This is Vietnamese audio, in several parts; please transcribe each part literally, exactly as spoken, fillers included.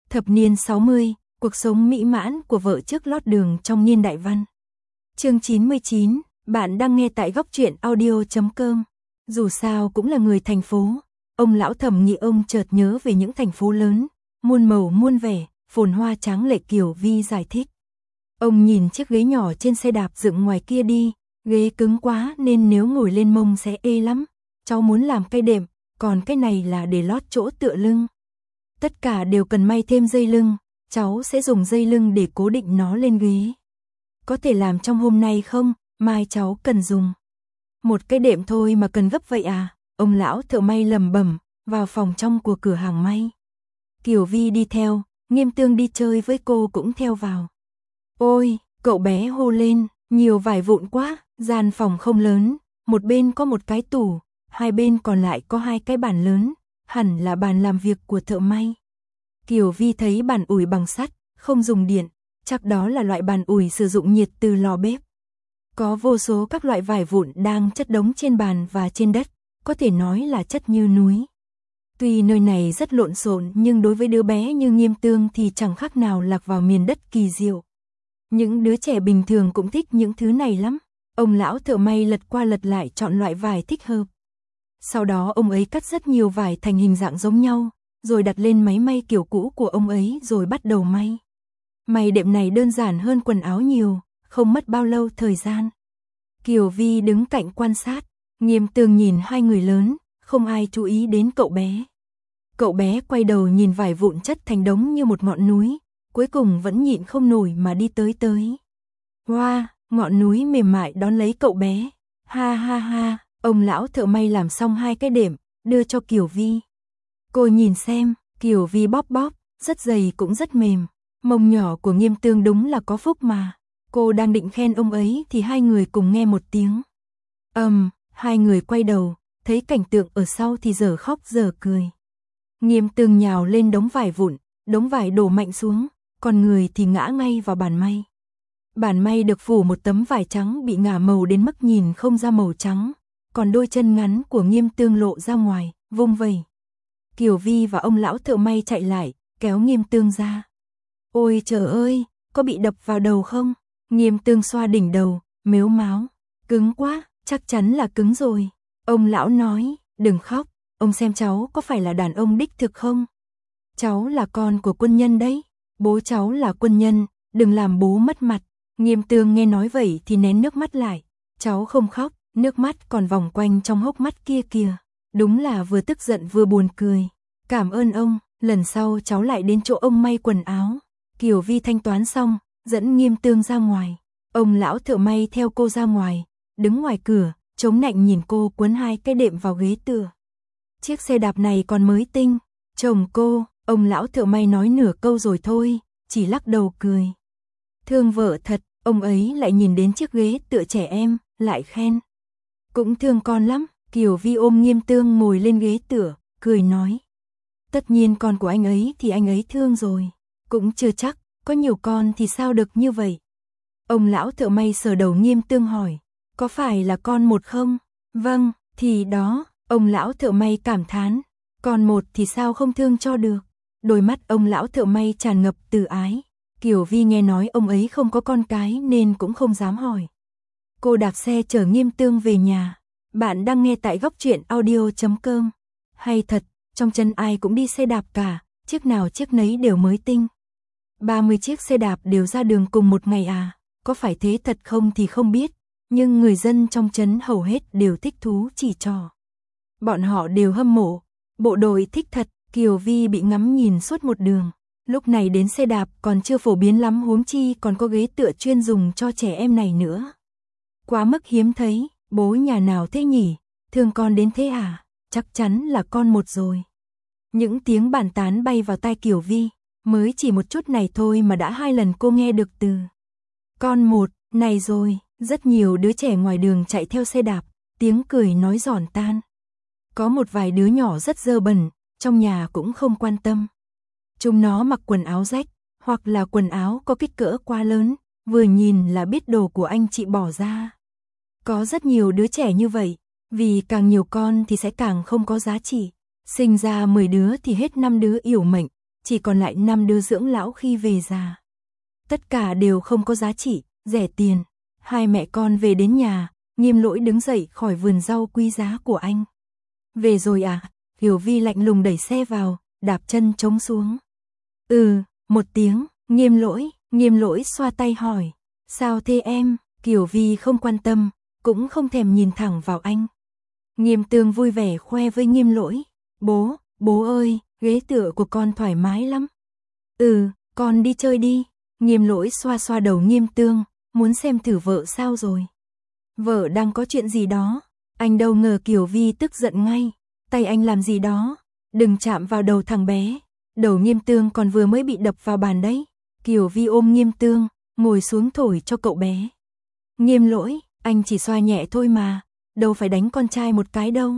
Thập niên sáu mươi, cuộc sống mỹ mãn của vợ trước lót đường trong niên đại văn. Chương chín mươi chín, bạn đang nghe tại góc truyện audio chấm com. Dù sao cũng là người thành phố, ông lão Thẩm Nghị ông chợt nhớ về những thành phố lớn, muôn màu muôn vẻ, phồn hoa tráng lệ. Kiều Vi giải thích. Ông nhìn chiếc ghế nhỏ trên xe đạp dựng ngoài kia đi, ghế cứng quá nên nếu ngồi lên mông sẽ ê lắm. Cháu muốn làm cây đệm, còn cái này là để lót chỗ tựa lưng. Tất cả đều cần may thêm dây lưng, cháu sẽ dùng dây lưng để cố định nó lên ghế. Có thể làm trong hôm nay không, mai cháu cần dùng. Một cái đệm thôi mà cần gấp vậy à? Ông lão thợ may lẩm bẩm, vào phòng trong của cửa hàng may. Kiều Vi đi theo, Nghiêm Tương đi chơi với cô cũng theo vào. Ôi, cậu bé hô lên, nhiều vải vụn quá, gian phòng không lớn, một bên có một cái tủ, hai bên còn lại có hai cái bàn lớn, hẳn là bàn làm việc của thợ may. Kiều Vi thấy bàn ủi bằng sắt, không dùng điện, chắc đó là loại bàn ủi sử dụng nhiệt từ lò bếp. Có vô số các loại vải vụn đang chất đống trên bàn và trên đất, có thể nói là chất như núi. Tuy nơi này rất lộn xộn nhưng đối với đứa bé như Nghiêm Tương thì chẳng khác nào lạc vào miền đất kỳ diệu. Những đứa trẻ bình thường cũng thích những thứ này lắm. Ông lão thợ may lật qua lật lại chọn loại vải thích hợp. Sau đó ông ấy cắt rất nhiều vải thành hình dạng giống nhau, rồi đặt lên máy may kiểu cũ của ông ấy rồi bắt đầu may. May đệm này đơn giản hơn quần áo nhiều, không mất bao lâu thời gian. Kiều Vi đứng cạnh quan sát, Nghiêm Tương nhìn hai người lớn, không ai chú ý đến cậu bé. Cậu bé quay đầu nhìn vải vụn chất thành đống như một ngọn núi, cuối cùng vẫn nhịn không nổi mà đi tới tới. Wow, ngọn núi mềm mại đón lấy cậu bé. Ha ha ha, ông lão thợ may làm xong hai cái đệm, đưa cho Kiều Vi. Cô nhìn xem, Kiều Vi bóp bóp, rất dày cũng rất mềm. Mông nhỏ của Nghiêm Tương đúng là có phúc mà. Cô đang định khen ông ấy thì hai người cùng nghe một tiếng. Ầm, um, hai người quay đầu, thấy cảnh tượng ở sau thì giờ khóc giờ cười. Nghiêm Tương nhào lên đống vải vụn, đống vải đổ mạnh xuống, còn người thì ngã ngay vào bàn may. Bàn may được phủ một tấm vải trắng bị ngả màu đến mức nhìn không ra màu trắng, còn đôi chân ngắn của Nghiêm Tương lộ ra ngoài, vung vẩy. Kiều Vi và ông lão thợ may chạy lại, kéo Nghiêm Tương ra. Ôi trời ơi, có bị đập vào đầu không? Nghiêm Tương xoa đỉnh đầu, mếu máo. Cứng quá, chắc chắn là cứng rồi. Ông lão nói, đừng khóc, ông xem cháu có phải là đàn ông đích thực không? Cháu là con của quân nhân đấy, bố cháu là quân nhân, đừng làm bố mất mặt. Nghiêm Tương nghe nói vậy thì nén nước mắt lại. Cháu không khóc, nước mắt còn vòng quanh trong hốc mắt kia kìa. Đúng là vừa tức giận vừa buồn cười. Cảm ơn ông, lần sau cháu lại đến chỗ ông may quần áo. Kiều Vi thanh toán xong, dẫn Nghiêm Tương ra ngoài. Ông lão thợ may theo cô ra ngoài, đứng ngoài cửa, chống nạnh nhìn cô cuốn hai cái đệm vào ghế tựa. Chiếc xe đạp này còn mới tinh. Chồng cô, ông lão thợ may nói nửa câu rồi thôi, chỉ lắc đầu cười. Thương vợ thật, ông ấy lại nhìn đến chiếc ghế tựa trẻ em, lại khen. Cũng thương con lắm. Kiều Vi ôm Nghiêm Tương ngồi lên ghế tựa, cười nói. Tất nhiên con của anh ấy thì anh ấy thương rồi. Cũng chưa chắc, có nhiều con thì sao được như vậy. Ông lão thợ may sờ đầu Nghiêm Tương hỏi. Có phải là con một không? Vâng, thì đó, ông lão thợ may cảm thán. Con một thì sao không thương cho được. Đôi mắt ông lão thợ may tràn ngập từ ái. Kiều Vi nghe nói ông ấy không có con cái nên cũng không dám hỏi. Cô đạp xe chở Nghiêm Tương về nhà. Bạn đang nghe tại góc truyện audio chấm com. Hay thật, trong chân ai cũng đi xe đạp cả, chiếc nào chiếc nấy đều mới tinh. ba mươi chiếc xe đạp đều ra đường cùng một ngày à, có phải thế thật không thì không biết, nhưng người dân trong trấn hầu hết đều thích thú chỉ trò. Bọn họ đều hâm mộ, bộ đội thích thật. Kiều Vi bị ngắm nhìn suốt một đường. Lúc này đến xe đạp còn chưa phổ biến lắm huống chi còn có ghế tựa chuyên dùng cho trẻ em này nữa. Quá mức hiếm thấy. Bố nhà nào thế nhỉ? Thương con đến thế à? Chắc chắn là con một rồi. Những tiếng bàn tán bay vào tai Kiều Vi. Mới chỉ một chút này thôi mà đã hai lần cô nghe được từ con một này rồi. Rất nhiều đứa trẻ ngoài đường chạy theo xe đạp, tiếng cười nói giòn tan. Có một vài đứa nhỏ rất dơ bẩn, trong nhà cũng không quan tâm. Chúng nó mặc quần áo rách, hoặc là quần áo có kích cỡ quá lớn, vừa nhìn là biết đồ của anh chị bỏ ra. Có rất nhiều đứa trẻ như vậy, vì càng nhiều con thì sẽ càng không có giá trị. Sinh ra mười đứa thì hết năm đứa yểu mệnh, chỉ còn lại năm đứa dưỡng lão khi về già. Tất cả đều không có giá trị, rẻ tiền. Hai mẹ con về đến nhà, Nghiêm Lỗi đứng dậy khỏi vườn rau quý giá của anh. Về rồi à? Kiều Vi lạnh lùng đẩy xe vào, đạp chân trống xuống. Ừ, một tiếng, Nghiêm Lỗi, Nghiêm Lỗi xoa tay hỏi. Sao thế em? Kiều Vi không quan tâm, cũng không thèm nhìn thẳng vào anh. Nghiêm Tương vui vẻ khoe với Nghiêm Lỗi. Bố, bố ơi, ghế tựa của con thoải mái lắm. Ừ, con đi chơi đi. Nghiêm Lỗi xoa xoa đầu Nghiêm Tương, muốn xem thử vợ sao rồi. Vợ đang có chuyện gì đó. Anh đâu ngờ Kiều Vi tức giận ngay. Tay anh làm gì đó. Đừng chạm vào đầu thằng bé. Đầu Nghiêm Tương còn vừa mới bị đập vào bàn đấy. Kiều Vi ôm Nghiêm Tương, ngồi xuống thổi cho cậu bé. Nghiêm Lỗi, anh chỉ xoa nhẹ thôi mà, đâu phải đánh con trai một cái đâu.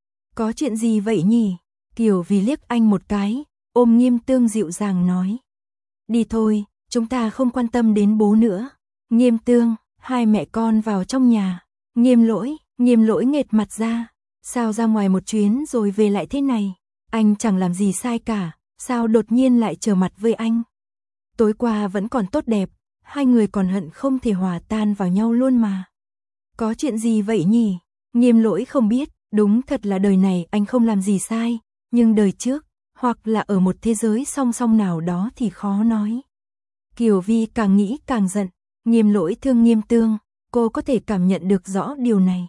Có chuyện gì vậy nhỉ? Kiều Vi liếc anh một cái, ôm Nghiêm Tương dịu dàng nói. Đi thôi, chúng ta không quan tâm đến bố nữa. Nghiêm Tương, hai mẹ con vào trong nhà. Nghiêm Lỗi, Nghiêm Lỗi nghệt mặt ra. Sao ra ngoài một chuyến rồi về lại thế này? Anh chẳng làm gì sai cả, sao đột nhiên lại trở mặt với anh? Tối qua vẫn còn tốt đẹp, hai người còn hận không thể hòa tan vào nhau luôn mà. Có chuyện gì vậy nhỉ? Nghiêm Lỗi không biết, đúng thật là đời này anh không làm gì sai, nhưng đời trước, hoặc là ở một thế giới song song nào đó thì khó nói. Kiều Vi càng nghĩ càng giận, Nghiêm Lỗi thương Nghiêm Tương, cô có thể cảm nhận được rõ điều này.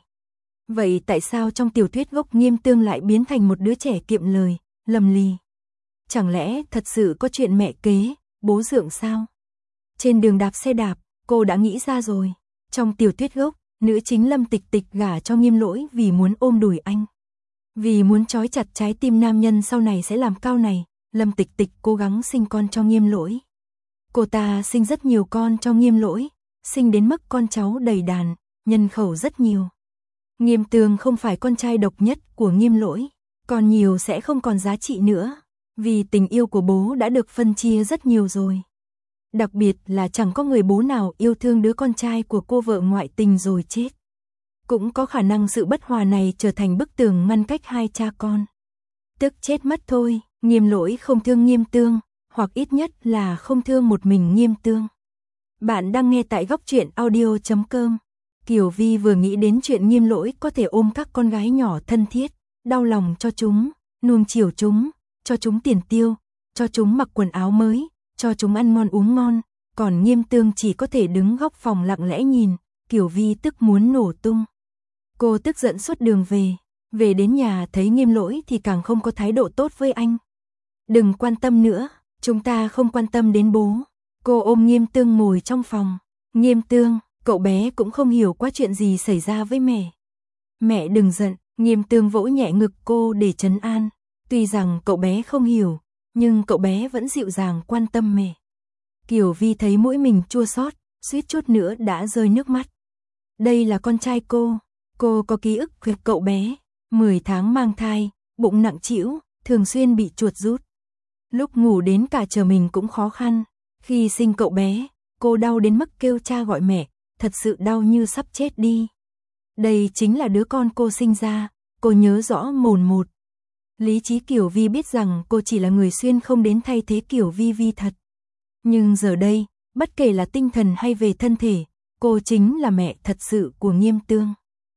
Vậy tại sao trong tiểu thuyết gốc Nghiêm Tương lại biến thành một đứa trẻ kiệm lời, lầm lì? Chẳng lẽ thật sự có chuyện mẹ kế, bố dượng sao? Trên đường đạp xe đạp, cô đã nghĩ ra rồi. Trong tiểu thuyết gốc, nữ chính Lâm Tịch Tịch gả cho Nghiêm Lỗi vì muốn ôm đùi anh. Vì muốn trói chặt trái tim nam nhân sau này sẽ làm cao này, Lâm Tịch Tịch cố gắng sinh con cho Nghiêm Lỗi. Cô ta sinh rất nhiều con cho Nghiêm Lỗi, sinh đến mức con cháu đầy đàn, nhân khẩu rất nhiều. Nghiêm Tương không phải con trai độc nhất của Nghiêm Lỗi, còn nhiều sẽ không còn giá trị nữa, vì tình yêu của bố đã được phân chia rất nhiều rồi. Đặc biệt là chẳng có người bố nào yêu thương đứa con trai của cô vợ ngoại tình rồi chết. Cũng có khả năng sự bất hòa này trở thành bức tường ngăn cách hai cha con. Tức chết mất thôi, Nghiêm Lỗi không thương Nghiêm Tương, hoặc ít nhất là không thương một mình Nghiêm Tương. Bạn đang nghe tại góc truyện audio chấm com. Kiều Vi vừa nghĩ đến chuyện Nghiêm Lỗi có thể ôm các con gái nhỏ thân thiết, đau lòng cho chúng, nuông chiều chúng, cho chúng tiền tiêu, cho chúng mặc quần áo mới, cho chúng ăn ngon uống ngon, còn Nghiêm Tương chỉ có thể đứng góc phòng lặng lẽ nhìn, Kiều Vi tức muốn nổ tung. Cô tức giận suốt đường về, về đến nhà thấy Nghiêm Lỗi thì càng không có thái độ tốt với anh. Đừng quan tâm nữa, chúng ta không quan tâm đến bố. Cô ôm Nghiêm Tương ngồi trong phòng. Nghiêm Tương, cậu bé cũng không hiểu qua chuyện gì xảy ra với mẹ. Mẹ đừng giận, Nghiêm Tương vỗ nhẹ ngực cô để trấn an. Tuy rằng cậu bé không hiểu, nhưng cậu bé vẫn dịu dàng quan tâm mẹ. Kiều Vi thấy mũi mình chua xót, suýt chút nữa đã rơi nước mắt. Đây là con trai cô, cô có ký ức về cậu bé, mười tháng mang thai, bụng nặng trĩu, thường xuyên bị chuột rút. Lúc ngủ đến cả chờ mình cũng khó khăn, khi sinh cậu bé, cô đau đến mức kêu cha gọi mẹ, thật sự đau như sắp chết đi. Đây chính là đứa con cô sinh ra, cô nhớ rõ mồn một. Lý trí Kiều Vi biết rằng cô chỉ là người xuyên không đến thay thế Kiều Vi Vi thật. Nhưng giờ đây, bất kể là tinh thần hay về thân thể, cô chính là mẹ thật sự của Nghiêm Tương.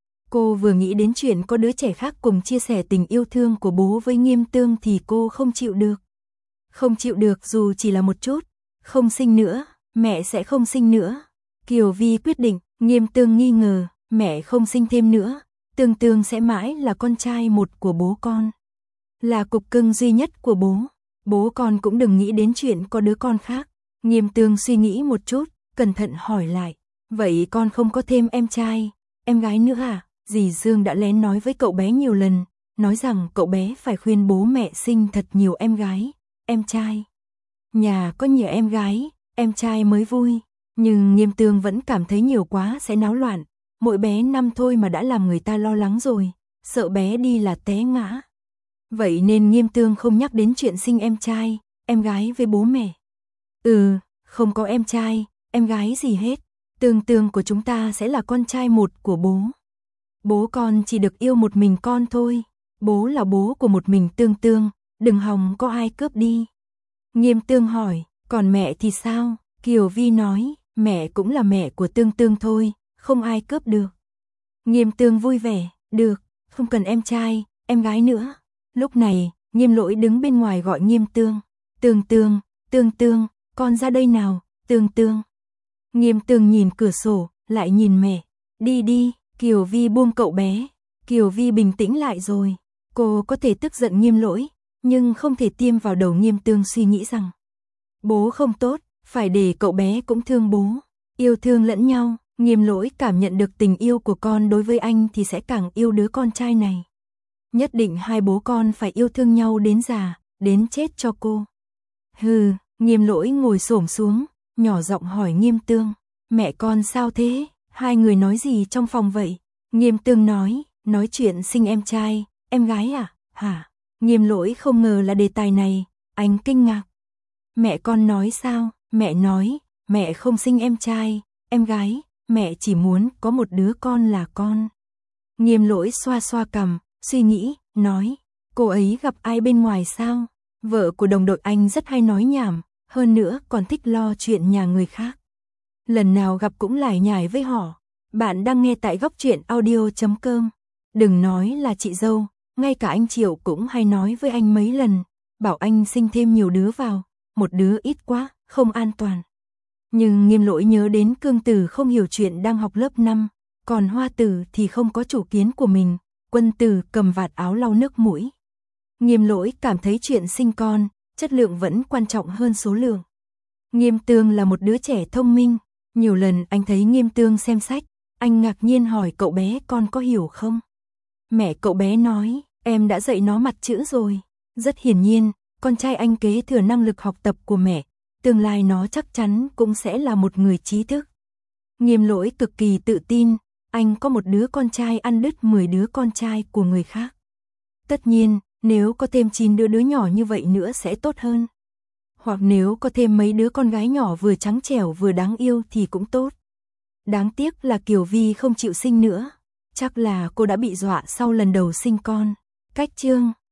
Cô vừa nghĩ đến chuyện có đứa trẻ khác cùng chia sẻ tình yêu thương của bố với Nghiêm Tương thì cô không chịu được. Không chịu được dù chỉ là một chút, không sinh nữa, mẹ sẽ không sinh nữa. Kiều Vi quyết định, Nghiêm Tương nghi ngờ, mẹ không sinh thêm nữa, Tương Tương sẽ mãi là con trai một của bố con. Là cục cưng duy nhất của bố, bố con cũng đừng nghĩ đến chuyện có đứa con khác. Nghiêm Tương suy nghĩ một chút, cẩn thận hỏi lại, vậy con không có thêm em trai, em gái nữa à? Dì Dương đã lén nói với cậu bé nhiều lần, nói rằng cậu bé phải khuyên bố mẹ sinh thật nhiều em gái, em trai. Nhà có nhiều em gái, em trai mới vui, nhưng Nghiêm Tương vẫn cảm thấy nhiều quá sẽ náo loạn, mỗi bé năm thôi mà đã làm người ta lo lắng rồi, sợ bé đi là té ngã. Vậy nên Nghiêm Tương không nhắc đến chuyện sinh em trai, em gái với bố mẹ. Ừ, không có em trai, em gái gì hết, Tương Tương của chúng ta sẽ là con trai một của bố. Bố con chỉ được yêu một mình con thôi, bố là bố của một mình Tương Tương, đừng hòng có ai cướp đi. Nghiêm Tương hỏi, còn mẹ thì sao? Kiều Vi nói, mẹ cũng là mẹ của Tương Tương thôi, không ai cướp được. Nghiêm Tương vui vẻ, được, không cần em trai, em gái nữa. Lúc này, Nghiêm Lỗi đứng bên ngoài gọi Nghiêm Tương. Tương Tương, Tương Tương, con ra đây nào, Tương Tương. Nghiêm Tương nhìn cửa sổ, lại nhìn mẹ. Đi đi, Kiều Vi buông cậu bé. Kiều Vi bình tĩnh lại rồi. Cô có thể tức giận Nghiêm Lỗi, nhưng không thể tiêm vào đầu Nghiêm Tương suy nghĩ rằng bố không tốt, phải để cậu bé cũng thương bố. Yêu thương lẫn nhau, Nghiêm Lỗi cảm nhận được tình yêu của con đối với anh thì sẽ càng yêu đứa con trai này. Nhất định hai bố con phải yêu thương nhau đến già, đến chết cho cô. Hừ, Nghiêm Lỗi ngồi xổm xuống, nhỏ giọng hỏi Nghiêm Tương, mẹ con sao thế, hai người nói gì trong phòng vậy? Nghiêm Tương nói, nói chuyện sinh em trai, em gái à, hả? Nghiêm Lỗi không ngờ là đề tài này, anh kinh ngạc. Mẹ con nói sao? Mẹ nói, mẹ không sinh em trai, em gái, mẹ chỉ muốn có một đứa con là con. Nghiêm Lỗi xoa xoa cằm, suy nghĩ, nói, cô ấy gặp ai bên ngoài sao? Vợ của đồng đội anh rất hay nói nhảm, hơn nữa còn thích lo chuyện nhà người khác. Lần nào gặp cũng lải nhải với họ. Bạn đang nghe tại góc truyện audio chấm com. Đừng nói là chị dâu, ngay cả anh Triệu cũng hay nói với anh mấy lần, bảo anh sinh thêm nhiều đứa vào, một đứa ít quá, không an toàn. Nhưng Nghiêm Lỗi nhớ đến Cương Tử không hiểu chuyện đang học lớp năm, còn Hoa Tử thì không có chủ kiến của mình, Quân Tử cầm vạt áo lau nước mũi. Nghiêm Lỗi cảm thấy chuyện sinh con, chất lượng vẫn quan trọng hơn số lượng. Nghiêm Tương là một đứa trẻ thông minh, nhiều lần anh thấy Nghiêm Tương xem sách, anh ngạc nhiên hỏi cậu bé con có hiểu không? Mẹ cậu bé nói, em đã dạy nó mặt chữ rồi. Rất hiển nhiên, con trai anh kế thừa năng lực học tập của mẹ, tương lai nó chắc chắn cũng sẽ là một người trí thức. Nghiêm Lỗi cực kỳ tự tin, anh có một đứa con trai ăn đứt mười đứa con trai của người khác. Tất nhiên, nếu có thêm chín đứa đứa nhỏ như vậy nữa sẽ tốt hơn. Hoặc nếu có thêm mấy đứa con gái nhỏ vừa trắng trẻo vừa đáng yêu thì cũng tốt. Đáng tiếc là Kiều Vi không chịu sinh nữa. Chắc là cô đã bị dọa sau lần đầu sinh con. Cách chương